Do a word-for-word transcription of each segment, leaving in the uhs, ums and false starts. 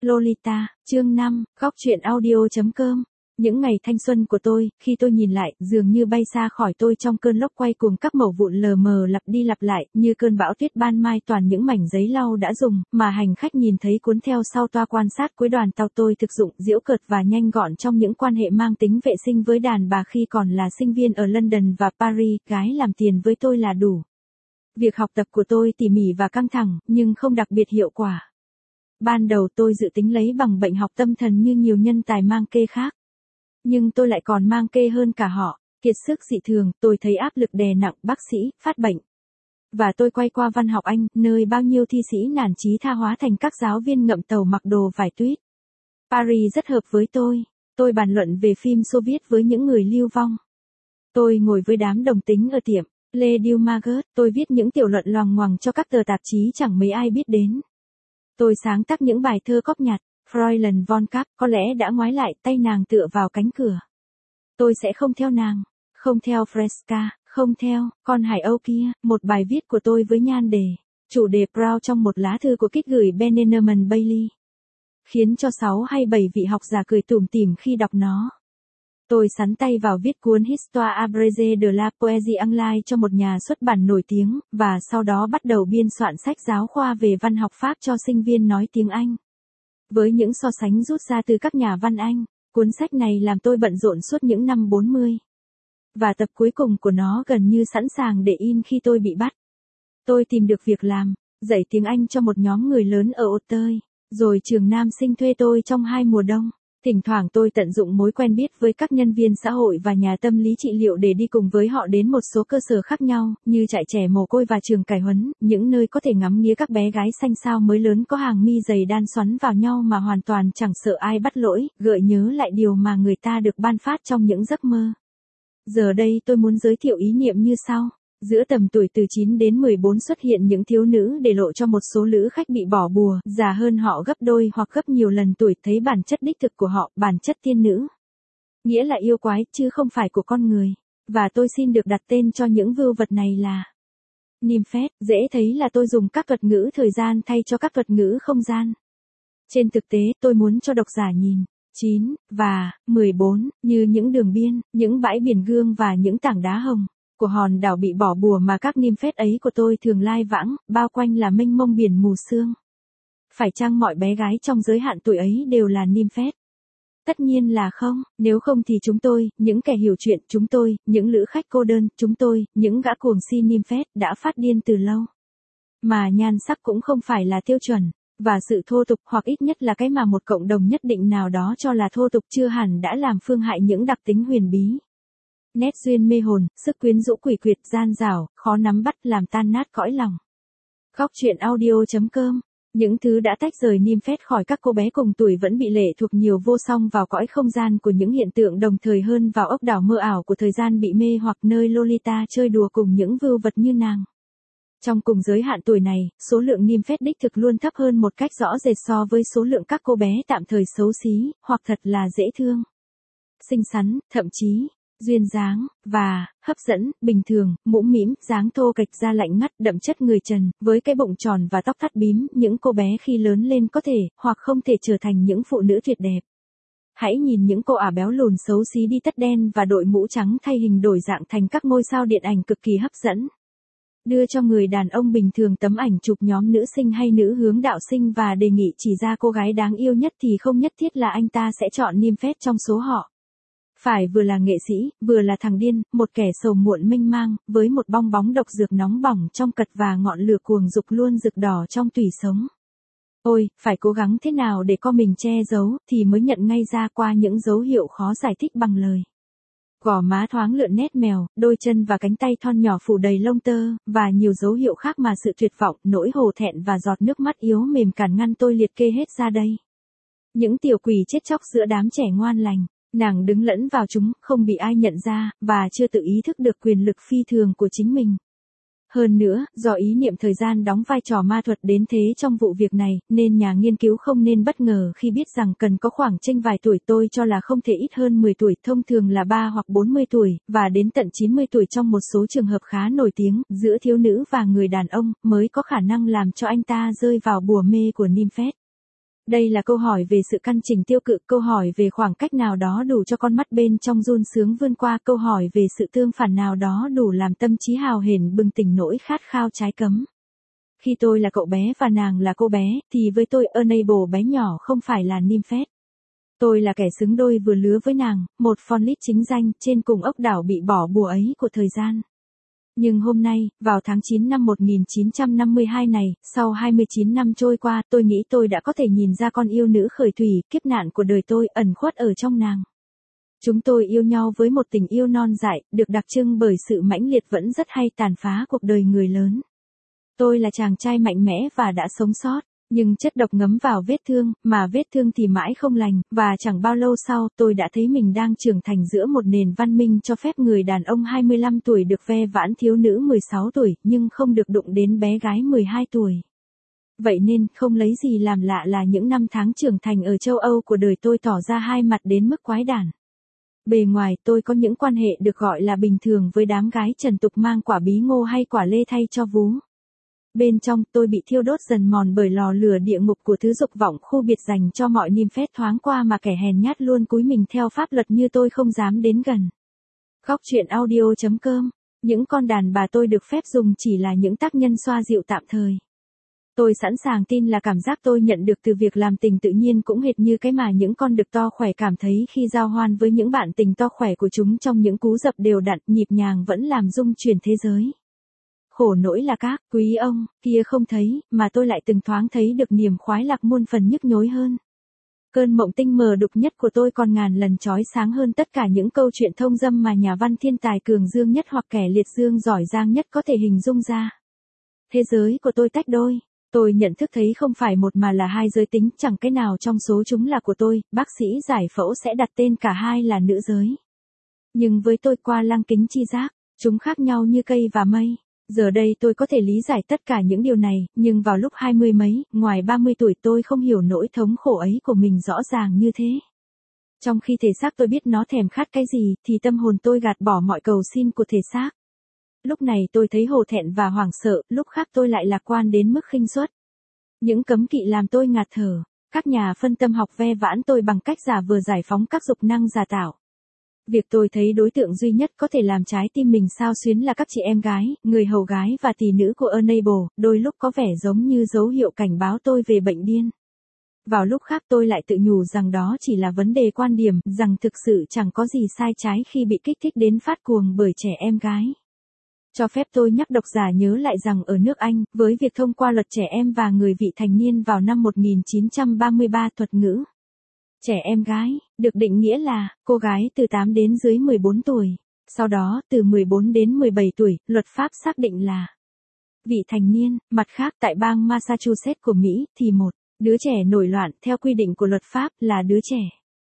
Lolita, chương năm, góc truyện audio.com. Những ngày thanh xuân của tôi, khi tôi nhìn lại, dường như bay xa khỏi tôi trong cơn lốc quay cuồng các mẩu vụn lờ mờ lặp đi lặp lại, như cơn bão tuyết ban mai toàn những mảnh giấy lau đã dùng, mà hành khách nhìn thấy cuốn theo sau toa quan sát cuối đoàn tàu tôi thực dụng, giễu cợt và nhanh gọn trong những quan hệ mang tính vệ sinh với đàn bà khi còn là sinh viên ở London và Paris, gái làm tiền với tôi là đủ. Việc học tập của tôi tỉ mỉ và căng thẳng, nhưng không đặc biệt hiệu quả. Ban đầu tôi dự tính lấy bằng bệnh học tâm thần như nhiều nhân tài mang kê khác. Nhưng tôi lại còn mang kê hơn cả họ, kiệt sức dị thường, tôi thấy áp lực đè nặng, bác sĩ, phát bệnh. Và tôi quay qua văn học Anh, nơi bao nhiêu thi sĩ nản chí tha hóa thành các giáo viên ngậm tàu mặc đồ vải tuyết. Paris rất hợp với tôi, tôi bàn luận về phim Xô Viết với những người lưu vong. Tôi ngồi với đám đồng tính ở tiệm Le Dieu Magot, tôi viết những tiểu luận loằng ngoằng cho các tờ tạp chí chẳng mấy ai biết đến. Tôi sáng tác những bài thơ cóp nhặt, Fräulein von Kapp có lẽ đã ngoái lại, tay nàng tựa vào cánh cửa. Tôi sẽ không theo nàng, không theo Fresca, không theo, con hải âu kia, một bài viết của tôi với nhan đề, chủ đề Proud trong một lá thư của Kit gửi Benjamin Bailey. Khiến cho sáu hay bảy vị học giả cười tủm tỉm khi đọc nó. Tôi sắn tay vào viết cuốn Histoire abrégée de la poésie anglaise cho một nhà xuất bản nổi tiếng, và sau đó bắt đầu biên soạn sách giáo khoa về văn học Pháp cho sinh viên nói tiếng Anh. Với những so sánh rút ra từ các nhà văn Anh, cuốn sách này làm tôi bận rộn suốt những năm bốn mươi. Và tập cuối cùng của nó gần như sẵn sàng để in khi tôi bị bắt. Tôi tìm được việc làm, dạy tiếng Anh cho một nhóm người lớn ở Auteuil, rồi trường Nam Sinh thuê tôi trong hai mùa đông. Thỉnh thoảng tôi tận dụng mối quen biết với các nhân viên xã hội và nhà tâm lý trị liệu để đi cùng với họ đến một số cơ sở khác nhau, như trại trẻ mồ côi và trường cải huấn, những nơi có thể ngắm nghía các bé gái xanh xao mới lớn có hàng mi dày đan xoắn vào nhau mà hoàn toàn chẳng sợ ai bắt lỗi, gợi nhớ lại điều mà người ta được ban phát trong những giấc mơ. Giờ đây tôi muốn giới thiệu ý niệm như sau. Giữa tầm tuổi từ chín đến mười bốn xuất hiện những thiếu nữ để lộ cho một số lữ khách bị bỏ bùa, già hơn họ gấp đôi hoặc gấp nhiều lần tuổi, thấy bản chất đích thực của họ, bản chất tiên nữ. Nghĩa là yêu quái, chứ không phải của con người. Và tôi xin được đặt tên cho những vưu vật này là Nymphet. Dễ thấy là tôi dùng các thuật ngữ thời gian thay cho các thuật ngữ không gian. Trên thực tế, tôi muốn cho độc giả nhìn chín và mười bốn như những đường biên, những bãi biển gương và những tảng đá hồng của hòn đảo bị bỏ bùa mà các nymphet ấy của tôi thường lai vãng, bao quanh là mênh mông biển mù sương. Phải chăng mọi bé gái trong giới hạn tuổi ấy đều là nymphet? Tất nhiên là không, nếu không thì chúng tôi, những kẻ hiểu chuyện, chúng tôi, những lữ khách cô đơn, chúng tôi, những gã cuồng si nymphet đã phát điên từ lâu. Mà nhan sắc cũng không phải là tiêu chuẩn, và sự thô tục hoặc ít nhất là cái mà một cộng đồng nhất định nào đó cho là thô tục chưa hẳn đã làm phương hại những đặc tính huyền bí. Nét duyên mê hồn, sức quyến rũ quỷ quyệt, gian dảo, khó nắm bắt, làm tan nát cõi lòng. Góc truyện audio.com. Những thứ đã tách rời nymphet khỏi các cô bé cùng tuổi vẫn bị lệ thuộc nhiều vô song vào cõi không gian của những hiện tượng đồng thời hơn vào ốc đảo mơ ảo của thời gian bị mê hoặc nơi Lolita chơi đùa cùng những vưu vật như nàng. Trong cùng giới hạn tuổi này, số lượng nymphet đích thực luôn thấp hơn một cách rõ rệt so với số lượng các cô bé tạm thời xấu xí, hoặc thật là dễ thương, xinh xắn, thậm chí duyên dáng, và, hấp dẫn, bình thường, mũm mĩm, dáng thô kệch da lạnh ngắt, đậm chất người trần, với cái bụng tròn và tóc thắt bím, những cô bé khi lớn lên có thể, hoặc không thể trở thành những phụ nữ tuyệt đẹp. Hãy nhìn những cô ả béo lùn xấu xí đi tất đen và đội mũ trắng thay hình đổi dạng thành các ngôi sao điện ảnh cực kỳ hấp dẫn. Đưa cho người đàn ông bình thường tấm ảnh chụp nhóm nữ sinh hay nữ hướng đạo sinh và đề nghị chỉ ra cô gái đáng yêu nhất thì không nhất thiết là anh ta sẽ chọn nymphet trong số họ. Phải vừa là nghệ sĩ, vừa là thằng điên, một kẻ sầu muộn mênh mang, với một bong bóng độc dược nóng bỏng trong cật và ngọn lửa cuồng dục luôn rực đỏ trong tủy sống. Ôi, phải cố gắng thế nào để co mình che giấu, thì mới nhận ngay ra qua những dấu hiệu khó giải thích bằng lời. Gò má thoáng lượn nét mèo, đôi chân và cánh tay thon nhỏ phủ đầy lông tơ, và nhiều dấu hiệu khác mà sự tuyệt vọng, nỗi hổ thẹn và giọt nước mắt yếu mềm cản ngăn tôi liệt kê hết ra đây. Những tiểu quỷ chết chóc giữa đám trẻ ngoan lành. Nàng đứng lẫn vào chúng, không bị ai nhận ra, và chưa tự ý thức được quyền lực phi thường của chính mình. Hơn nữa, do ý niệm thời gian đóng vai trò ma thuật đến thế trong vụ việc này, nên nhà nghiên cứu không nên bất ngờ khi biết rằng cần có khoảng chênh vài tuổi, tôi cho là không thể ít hơn mười tuổi, thông thường là ba hoặc bốn mươi tuổi, và đến tận chín mươi tuổi trong một số trường hợp khá nổi tiếng, giữa thiếu nữ và người đàn ông, mới có khả năng làm cho anh ta rơi vào bùa mê của nymphet. Đây là câu hỏi về sự căn chỉnh tiêu cự, câu hỏi về khoảng cách nào đó đủ cho con mắt bên trong run sướng vươn qua, câu hỏi về sự tương phản nào đó đủ làm tâm trí hào hển bừng tỉnh nỗi khát khao trái cấm. Khi tôi là cậu bé và nàng là cô bé, thì với tôi Unable bé nhỏ không phải là Nymphet. Tôi là kẻ xứng đôi vừa lứa với nàng, một Fonlit chính danh trên cùng ốc đảo bị bỏ bùa ấy của thời gian. Nhưng hôm nay, vào tháng chín năm một nghìn chín trăm năm mươi hai này, sau hai mươi chín năm trôi qua, tôi nghĩ tôi đã có thể nhìn ra con yêu nữ khởi thủy, kiếp nạn của đời tôi ẩn khuất ở trong nàng. Chúng tôi yêu nhau với một tình yêu non dại, được đặc trưng bởi sự mãnh liệt vẫn rất hay tàn phá cuộc đời người lớn. Tôi là chàng trai mạnh mẽ và đã sống sót, nhưng chất độc ngấm vào vết thương, mà vết thương thì mãi không lành, và chẳng bao lâu sau, tôi đã thấy mình đang trưởng thành giữa một nền văn minh cho phép người đàn ông hai mươi lăm tuổi được ve vãn thiếu nữ mười sáu tuổi, nhưng không được đụng đến bé gái mười hai tuổi. Vậy nên, không lấy gì làm lạ là những năm tháng trưởng thành ở châu Âu của đời tôi tỏ ra hai mặt đến mức quái đản. Bề ngoài, tôi có những quan hệ được gọi là bình thường với đám gái trần tục mang quả bí ngô hay quả lê thay cho vú. Bên trong, tôi bị thiêu đốt dần mòn bởi lò lửa địa ngục của thứ dục vọng khu biệt dành cho mọi Nymphet thoáng qua mà kẻ hèn nhát luôn cúi mình theo pháp luật như tôi không dám đến gần. Góc truyện audio chấm com. Những con đàn bà tôi được phép dùng chỉ là những tác nhân xoa dịu tạm thời. Tôi sẵn sàng tin là cảm giác tôi nhận được từ việc làm tình tự nhiên cũng hệt như cái mà những con đực to khỏe cảm thấy khi giao hoan với những bạn tình to khỏe của chúng trong những cú dập đều đặn nhịp nhàng vẫn làm rung chuyển thế giới. Khổ nỗi là các quý ông kia không thấy, mà tôi lại từng thoáng thấy được niềm khoái lạc muôn phần nhức nhối hơn. Cơn mộng tinh mờ đục nhất của tôi còn ngàn lần chói sáng hơn tất cả những câu chuyện thông dâm mà nhà văn thiên tài cường dương nhất hoặc kẻ liệt dương giỏi giang nhất có thể hình dung ra. Thế giới của tôi tách đôi. Tôi nhận thức thấy không phải một mà là hai giới tính, chẳng cái nào trong số chúng là của tôi, bác sĩ giải phẫu sẽ đặt tên cả hai là nữ giới. Nhưng với tôi qua lăng kính chi giác, chúng khác nhau như cây và mây. Giờ đây tôi có thể lý giải tất cả những điều này, nhưng vào lúc hai mươi mấy, ngoài ba mươi tuổi tôi không hiểu nỗi thống khổ ấy của mình rõ ràng như thế. Trong khi thể xác tôi biết nó thèm khát cái gì, thì tâm hồn tôi gạt bỏ mọi cầu xin của thể xác. Lúc này tôi thấy hổ thẹn và hoảng sợ, lúc khác tôi lại lạc quan đến mức khinh suất. Những cấm kỵ làm tôi ngạt thở, các nhà phân tâm học ve vãn tôi bằng cách giả vờ giải phóng các dục năng giả tạo. Việc tôi thấy đối tượng duy nhất có thể làm trái tim mình xao xuyến là các chị em gái, người hầu gái và tỷ nữ của Unable, đôi lúc có vẻ giống như dấu hiệu cảnh báo tôi về bệnh điên. Vào lúc khác tôi lại tự nhủ rằng đó chỉ là vấn đề quan điểm, rằng thực sự chẳng có gì sai trái khi bị kích thích đến phát cuồng bởi trẻ em gái. Cho phép tôi nhắc độc giả nhớ lại rằng ở nước Anh, với việc thông qua luật trẻ em và người vị thành niên vào năm một nghìn chín trăm ba mươi ba thuật ngữ trẻ em gái, được định nghĩa là, cô gái từ tám đến dưới mười bốn tuổi. Sau đó, từ mười bốn đến mười bảy tuổi, luật pháp xác định là vị thành niên. Mặt khác, tại bang Massachusetts của Mỹ, thì một đứa trẻ nổi loạn, theo quy định của luật pháp, là đứa trẻ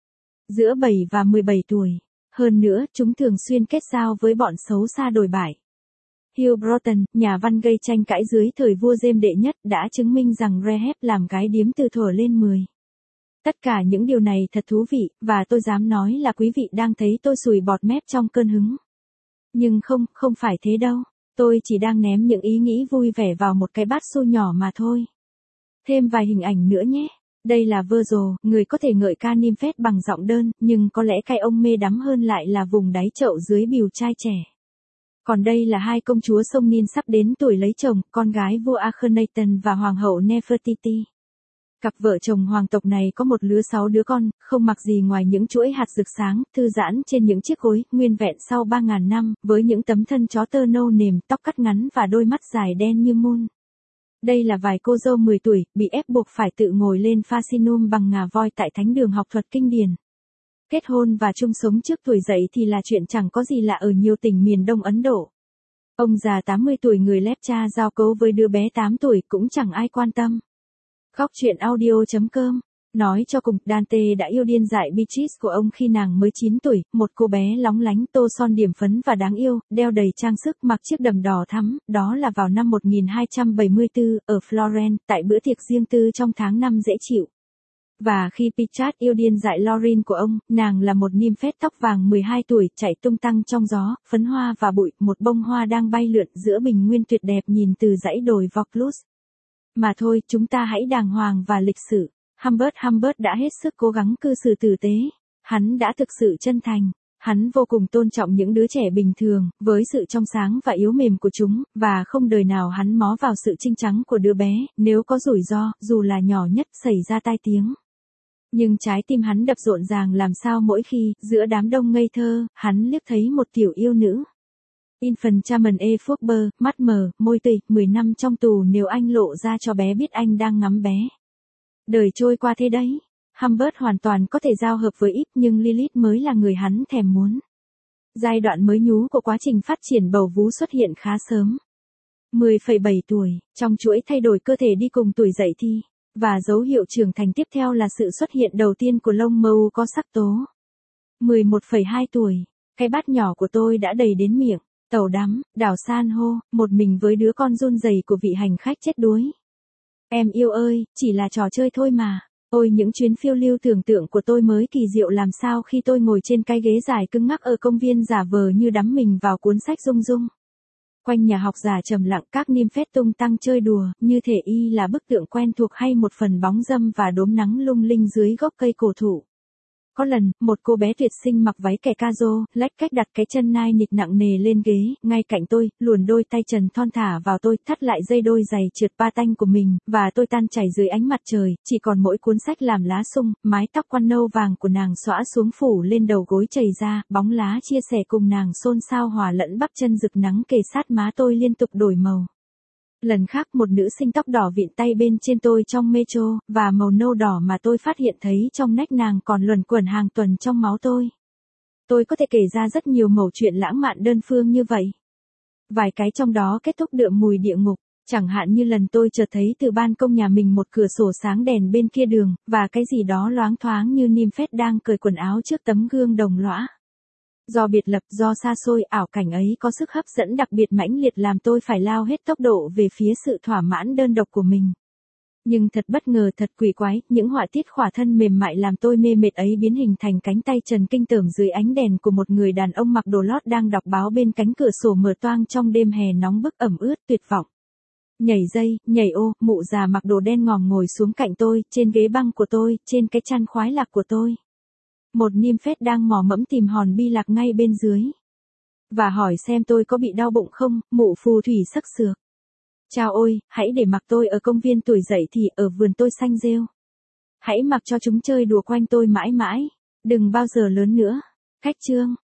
giữa bảy và mười bảy tuổi. Hơn nữa, chúng thường xuyên kết giao với bọn xấu xa đồi bại. Hugh Broughton, nhà văn gây tranh cãi dưới thời vua James đệ nhất, đã chứng minh rằng Rahab làm gái điếm từ thuở lên mười. Tất cả những điều này thật thú vị, và tôi dám nói là quý vị đang thấy tôi sùi bọt mép trong cơn hứng. Nhưng không, không phải thế đâu. Tôi chỉ đang ném những ý nghĩ vui vẻ vào một cái bát xu nhỏ mà thôi. Thêm vài hình ảnh nữa nhé. Đây là Virgil, người có thể ngợi ca Nymphet bằng giọng đơn, nhưng có lẽ cái ông mê đắm hơn lại là vùng đáy chậu dưới bìu trai trẻ. Còn đây là hai công chúa sông Nin sắp đến tuổi lấy chồng, con gái vua Akhenaten và hoàng hậu Nefertiti. Cặp vợ chồng hoàng tộc này có một lứa sáu đứa con, không mặc gì ngoài những chuỗi hạt rực sáng, thư giãn trên những chiếc gối, nguyên vẹn sau ba ngàn năm, với những tấm thân chó tơ nâu nềm, tóc cắt ngắn và đôi mắt dài đen như mun. Đây là vài cô dâu mười tuổi, bị ép buộc phải tự ngồi lên Fascinum bằng ngà voi tại thánh đường học thuật kinh điển. Kết hôn và chung sống trước tuổi dậy thì là chuyện chẳng có gì lạ ở nhiều tỉnh miền Đông Ấn Độ. Ông già tám mươi tuổi người Lepcha giao cấu với đứa bé tám tuổi cũng chẳng ai quan tâm. Góc truyện audio chấm com. Nói cho cùng, Dante đã yêu điên dại Beatrice của ông khi nàng mới chín tuổi, một cô bé lóng lánh tô son điểm phấn và đáng yêu, đeo đầy trang sức, mặc chiếc đầm đỏ thắm, đó là vào năm một nghìn hai trăm bảy mươi tư, ở Florence, tại bữa tiệc riêng tư trong tháng năm dễ chịu. Và khi Pichat yêu điên dại Lauren của ông, nàng là một Nymphet tóc vàng mười hai tuổi, chạy tung tăng trong gió, phấn hoa và bụi, một bông hoa đang bay lượn giữa bình nguyên tuyệt đẹp nhìn từ dãy đồi Vaucluse. Mà thôi, chúng ta hãy đàng hoàng và lịch sự. Humbert Humbert đã hết sức cố gắng cư xử tử tế. Hắn đã thực sự chân thành. Hắn vô cùng tôn trọng những đứa trẻ bình thường, với sự trong sáng và yếu mềm của chúng, và không đời nào hắn mó vào sự trinh trắng của đứa bé, nếu có rủi ro, dù là nhỏ nhất, xảy ra tai tiếng. Nhưng trái tim hắn đập rộn ràng làm sao mỗi khi, giữa đám đông ngây thơ, hắn liếc thấy một tiểu yêu nữ. Infant Chaman E. Fourber, mắt mờ, môi tươi, mười năm trong tù nếu anh lộ ra cho bé biết anh đang ngắm bé. Đời trôi qua thế đấy. Humbert hoàn toàn có thể giao hợp với Eve nhưng Lilith mới là người hắn thèm muốn. Giai đoạn mới nhú của quá trình phát triển bầu vú xuất hiện khá sớm. mười phẩy bảy tuổi, trong chuỗi thay đổi cơ thể đi cùng tuổi dậy thì. Và dấu hiệu trưởng thành tiếp theo là sự xuất hiện đầu tiên của lông mâu có sắc tố. mười một phẩy hai tuổi, cái bát nhỏ của tôi đã đầy đến miệng. Tàu đắm, đảo san hô, một mình với đứa con run rẩy của vị hành khách chết đuối. Em yêu ơi, chỉ là trò chơi thôi mà. Ôi những chuyến phiêu lưu tưởng tượng của tôi mới kỳ diệu làm sao khi tôi ngồi trên cái ghế dài cứng ngắc ở công viên giả vờ như đắm mình vào cuốn sách rung rung. Quanh nhà học giả trầm lặng các nymphet tung tăng chơi đùa, như thể y là bức tượng quen thuộc hay một phần bóng dâm và đốm nắng lung linh dưới gốc cây cổ thụ. Có lần, một cô bé tuyệt sinh mặc váy kẻ ca-rô, lách cách đặt cái chân nai nịt nặng nề lên ghế, ngay cạnh tôi, luồn đôi tay trần thon thả vào tôi, thắt lại dây đôi giày trượt patin của mình, và tôi tan chảy dưới ánh mặt trời, chỉ còn mỗi cuốn sách làm lá sung, mái tóc quăn nâu vàng của nàng xõa xuống phủ lên đầu gối chảy ra, bóng lá chia sẻ cùng nàng xôn xao hòa lẫn bắp chân rực nắng kề sát má tôi liên tục đổi màu. Lần khác một nữ sinh tóc đỏ vịn tay bên trên tôi trong metro, và màu nâu đỏ mà tôi phát hiện thấy trong nách nàng còn luẩn quẩn hàng tuần trong máu tôi. Tôi có thể kể ra rất nhiều mẩu chuyện lãng mạn đơn phương như vậy. Vài cái trong đó kết thúc đượm mùi địa ngục, chẳng hạn như lần tôi chợt thấy từ ban công nhà mình một cửa sổ sáng đèn bên kia đường, và cái gì đó loáng thoáng như nymphet đang cởi quần áo trước tấm gương đồng lõa. Do biệt lập, do xa xôi, ảo cảnh ấy có sức hấp dẫn đặc biệt mãnh liệt làm tôi phải lao hết tốc độ về phía sự thỏa mãn đơn độc của mình. Nhưng thật bất ngờ, thật quỷ quái, những họa tiết khỏa thân mềm mại làm tôi mê mệt ấy biến hình thành cánh tay trần kinh tởm dưới ánh đèn của một người đàn ông mặc đồ lót đang đọc báo bên cánh cửa sổ mở toang trong đêm hè nóng bức ẩm ướt tuyệt vọng. Nhảy dây, nhảy ô, mụ già mặc đồ đen ngòm ngồi xuống cạnh tôi, trên ghế băng của tôi, trên cái chăn khoái lạc của tôi. Một nymphet đang mò mẫm tìm hòn bi lạc ngay bên dưới. Và hỏi xem tôi có bị đau bụng không, mụ phù thủy sắc sược. Chao ôi, hãy để mặc tôi ở công viên tuổi dậy thì ở vườn tôi xanh rêu. Hãy mặc cho chúng chơi đùa quanh tôi mãi mãi, đừng bao giờ lớn nữa. Cách chương.